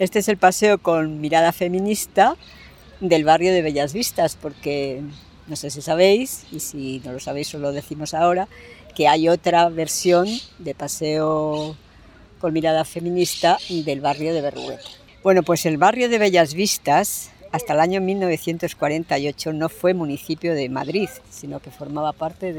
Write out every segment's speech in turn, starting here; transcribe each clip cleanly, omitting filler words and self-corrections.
Este es el paseo con mirada feminista del barrio de Bellas Vistas, porque no sé si sabéis, y si no lo sabéis os lo decimos ahora, que hay otra versión de paseo con mirada feminista del barrio de Berruguete. Bueno, pues el barrio de Bellas Vistas hasta el año 1948 no fue municipio de Madrid, sino que formaba parte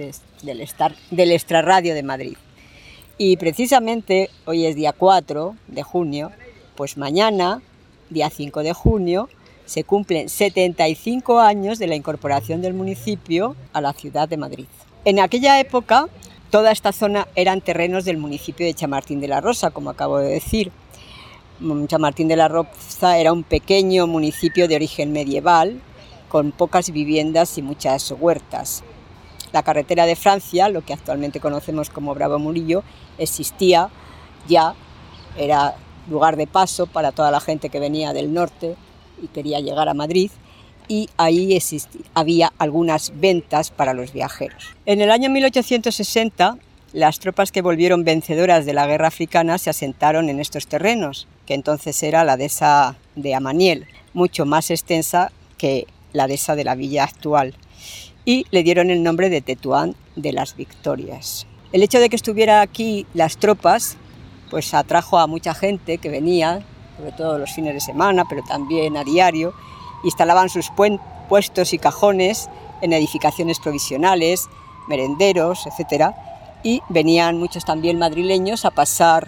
del extrarradio de Madrid. Y precisamente hoy es día 4 de junio, pues mañana, día 5 de junio, se cumplen 75 años de la incorporación del municipio a la ciudad de Madrid. En aquella época, toda esta zona eran terrenos del municipio de Chamartín de la Rosa, como acabo de decir. Chamartín de la Rosa era un pequeño municipio de origen medieval, con pocas viviendas y muchas huertas. La carretera de Francia, lo que actualmente conocemos como Bravo Murillo, existía ya, era lugar de paso para toda la gente que venía del norte y quería llegar a Madrid, y ahí había algunas ventas para los viajeros. En el año 1860, las tropas que volvieron vencedoras de la guerra africana se asentaron en estos terrenos, que entonces era la dehesa de Amaniel, mucho más extensa que la dehesa de la villa actual, y le dieron el nombre de Tetuán de las Victorias. El hecho de que estuviera aquí las tropas pues atrajo a mucha gente que venía, sobre todo los fines de semana, pero también a diario, instalaban sus puestos y cajones en edificaciones provisionales, merenderos, etc. Y venían muchos también madrileños a pasar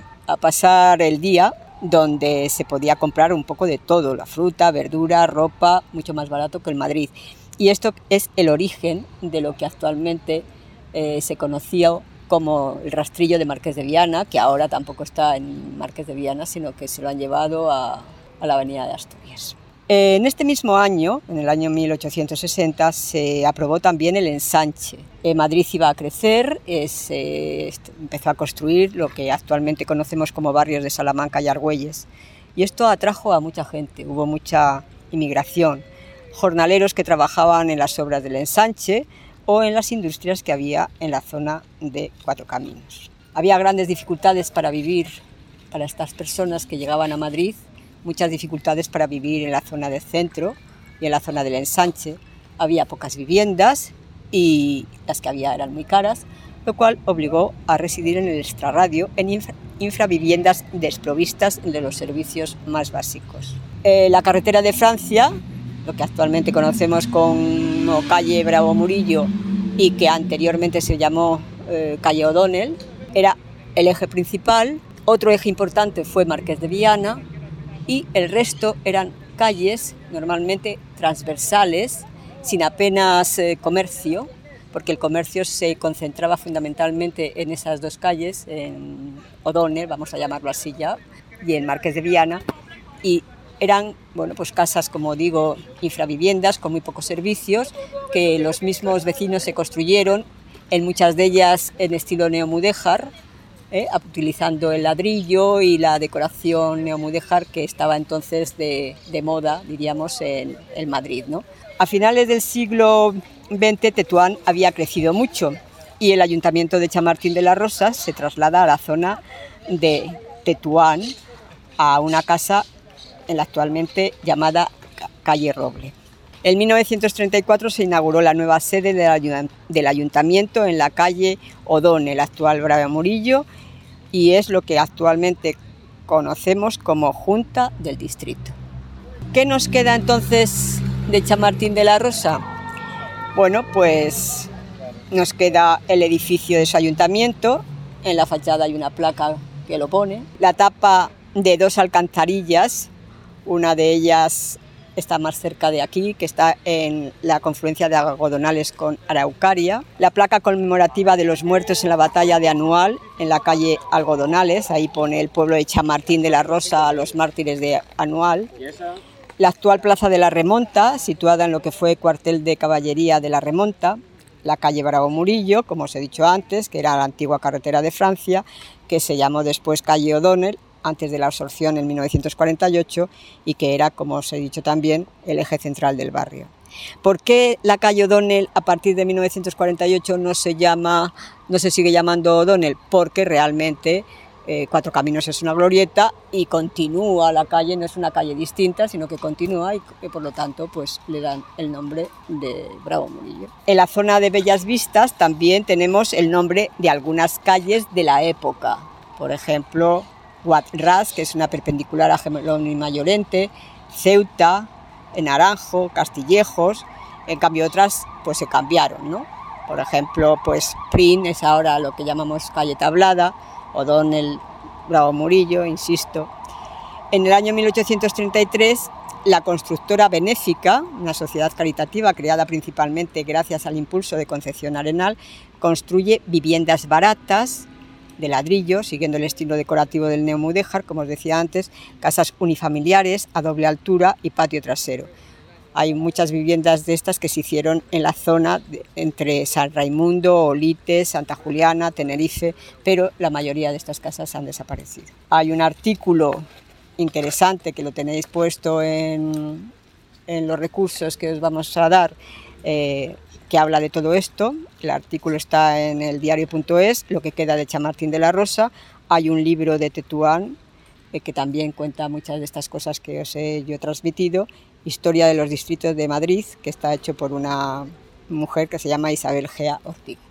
el día, donde se podía comprar un poco de todo, la fruta, verdura, ropa, mucho más barato que en Madrid. Y esto es el origen de lo que actualmente se conocía como el rastrillo de Marqués de Viana, que ahora tampoco está en Marqués de Viana, sino que se lo han llevado a la avenida de Asturias. En este mismo año, en el año 1860, se aprobó también el ensanche. Madrid iba a crecer, se empezó a construir lo que actualmente conocemos como barrios de Salamanca y Argüelles. Y esto atrajo a mucha gente, hubo mucha inmigración, jornaleros que trabajaban en las obras del ensanche o en las industrias que había en la zona de Cuatro Caminos. Había grandes dificultades para vivir para estas personas que llegaban a Madrid, muchas dificultades para vivir en la zona del centro y en la zona del ensanche. Había pocas viviendas y las que había eran muy caras, lo cual obligó a residir en el extrarradio en infraviviendas desprovistas de los servicios más básicos. La carretera de Francia, lo que actualmente conocemos como calle Bravo Murillo y que anteriormente se llamó calle O'Donnell, era el eje principal. Otro eje importante fue Marqués de Viana y el resto eran calles normalmente transversales, sin apenas comercio, porque el comercio se concentraba fundamentalmente en esas dos calles, en O'Donnell, vamos a llamarlo así ya, y en Marqués de Viana, y eran pues casas, como digo, infraviviendas con muy pocos servicios, que los mismos vecinos se construyeron, en muchas de ellas en estilo neomudéjar, utilizando el ladrillo y la decoración neomudéjar que estaba entonces de moda, diríamos, en Madrid, ¿no? A finales del siglo XX Tetuán había crecido mucho y el Ayuntamiento de Chamartín de la Rosa se traslada a la zona de Tetuán, a una casa en la actualmente llamada calle Roble. En 1934 se inauguró la nueva sede del Ayuntamiento en la calle O'Donnell, el actual Bravo Murillo, y es lo que actualmente conocemos como Junta del Distrito. ¿Qué nos queda entonces de Chamartín de la Rosa? Bueno, pues nos queda el edificio de su ayuntamiento, en la fachada hay una placa que lo pone, la tapa de dos alcantarillas, una de ellas está más cerca de aquí, que está en la confluencia de Algodonales con Araucaria. La placa conmemorativa de los muertos en la batalla de Anual, en la calle Algodonales, ahí pone el pueblo de Chamartín de la Rosa a los mártires de Anual. La actual plaza de la Remonta, situada en lo que fue cuartel de caballería de la Remonta. La calle Bravo Murillo, como os he dicho antes, que era la antigua carretera de Francia, que se llamó después calle O'Donnell, antes de la absorción en 1948, y que era, como os he dicho también, el eje central del barrio. ¿Por qué la calle O'Donnell a partir de 1948 no se sigue llamando O'Donnell? Porque realmente Cuatro Caminos es una glorieta y continúa la calle, no es una calle distinta, sino que continúa y por lo tanto pues le dan el nombre de Bravo Murillo. En la zona de Bellas Vistas también tenemos el nombre de algunas calles de la época, por ejemplo Guadras, que es una perpendicular a Jerónimo Llorente, Ceuta, Naranjo, Castillejos, en cambio otras pues se cambiaron, ¿no? Por ejemplo, pues Prin es ahora lo que llamamos calle Tablada, O'Donnell, Bravo Murillo, insisto. En el año 1833, la constructora Benéfica, una sociedad caritativa creada principalmente gracias al impulso de Concepción Arenal, construye viviendas baratas de ladrillo, siguiendo el estilo decorativo del neomudéjar, como os decía antes, casas unifamiliares a doble altura y patio trasero. Hay muchas viviendas de estas que se hicieron en la zona entre San Raimundo, Olite, Santa Juliana, Tenerife, pero la mayoría de estas casas han desaparecido. Hay un artículo interesante que lo tenéis puesto en los recursos que os vamos a dar, que habla de todo esto. El artículo está en el diario.es, lo que queda de Chamartín de la Rosa. Hay un libro de Tetuán que también cuenta muchas de estas cosas que os he yo transmitido, Historia de los distritos de Madrid, que está hecho por una mujer que se llama Isabel Gea Ortiz.